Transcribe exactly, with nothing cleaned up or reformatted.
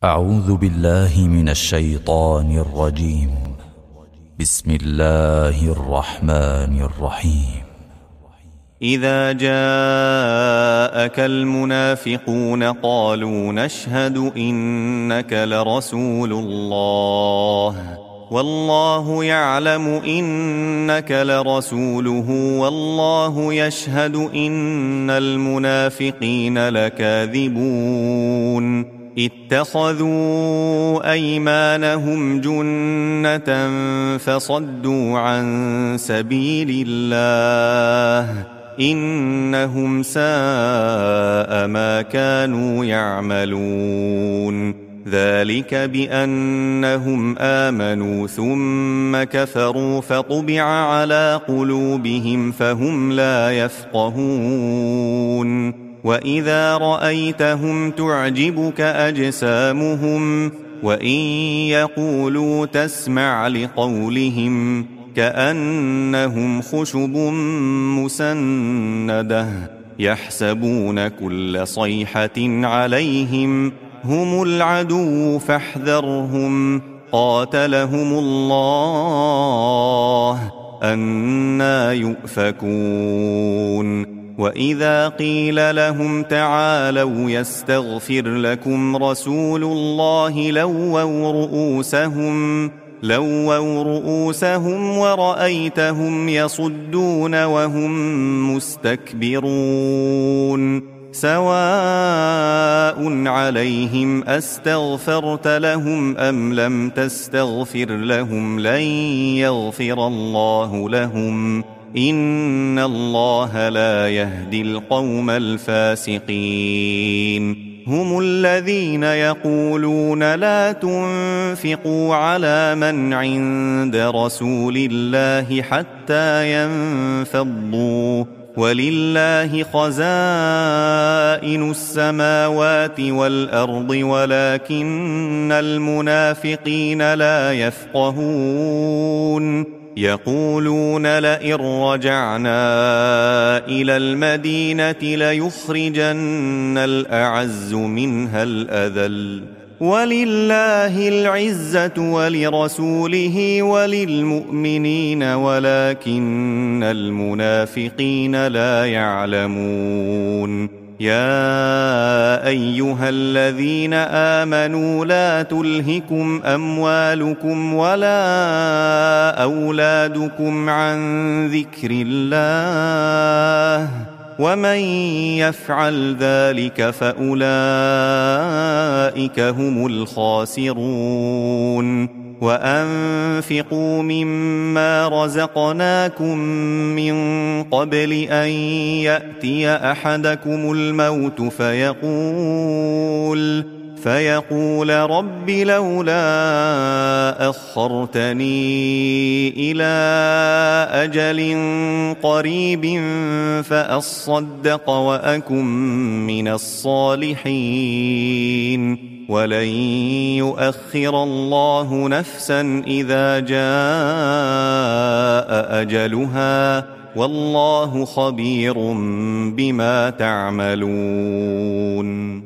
أعوذ بالله من الشيطان الرجيم. بسم الله الرحمن الرحيم. إذا جاءك المنافقون قالوا نشهد إنك لرسول الله والله يعلم إنك لرسوله والله يشهد إن المنافقين لكاذبون اتخذوا أيمانهم جنة فصدوا عن سبيل الله إنهم ساء ما كانوا يعملون ذلك بأنهم آمنوا ثم كفروا فطبع على قلوبهم فهم لا يفقهون وإذا رأيتهم تعجبك أجسامهم وإن يقولوا تسمع لقولهم كأنهم خشب مسندة يحسبون كل صيحة عليهم هم العدو فاحذرهم قاتلهم الله أنى يؤفكون وإذا قيل لهم تعالوا يستغفر لكم رسول الله لووا رؤوسهم لووا رؤوسهم ورأيتهم يصدون وهم مستكبرون سواء عليهم أستغفرت لهم أم لم تستغفر لهم لن يغفر الله لهم إن الله لا يهدي القوم الفاسقين هم الذين يقولون لا تنفقوا على من عند رسول الله حتى ينفضوا ولله خزائن السماوات والأرض ولكن المنافقين لا يفقهون يقولون لئن رجعنا إلى المدينة ليخرجن الأعز منها الأذل ولله العزة ولرسوله وللمؤمنين ولكن المنافقين لا يعلمون يا أيها الذين آمنوا لا تلهكم أموالكم ولا أولادكم عن ذكر الله ومن يفعل ذلك فأولئك هم الخاسرون وأنفقوا مما رزقناكم من قبل أن يأتي أحدكم الموت فيقول فيقول رب لولا أخرتني إلى أجل قريب فأصدق وأكن من الصالحين ولن يؤخر الله نفسا إذا جاء أجلها والله خبير بما تعملون.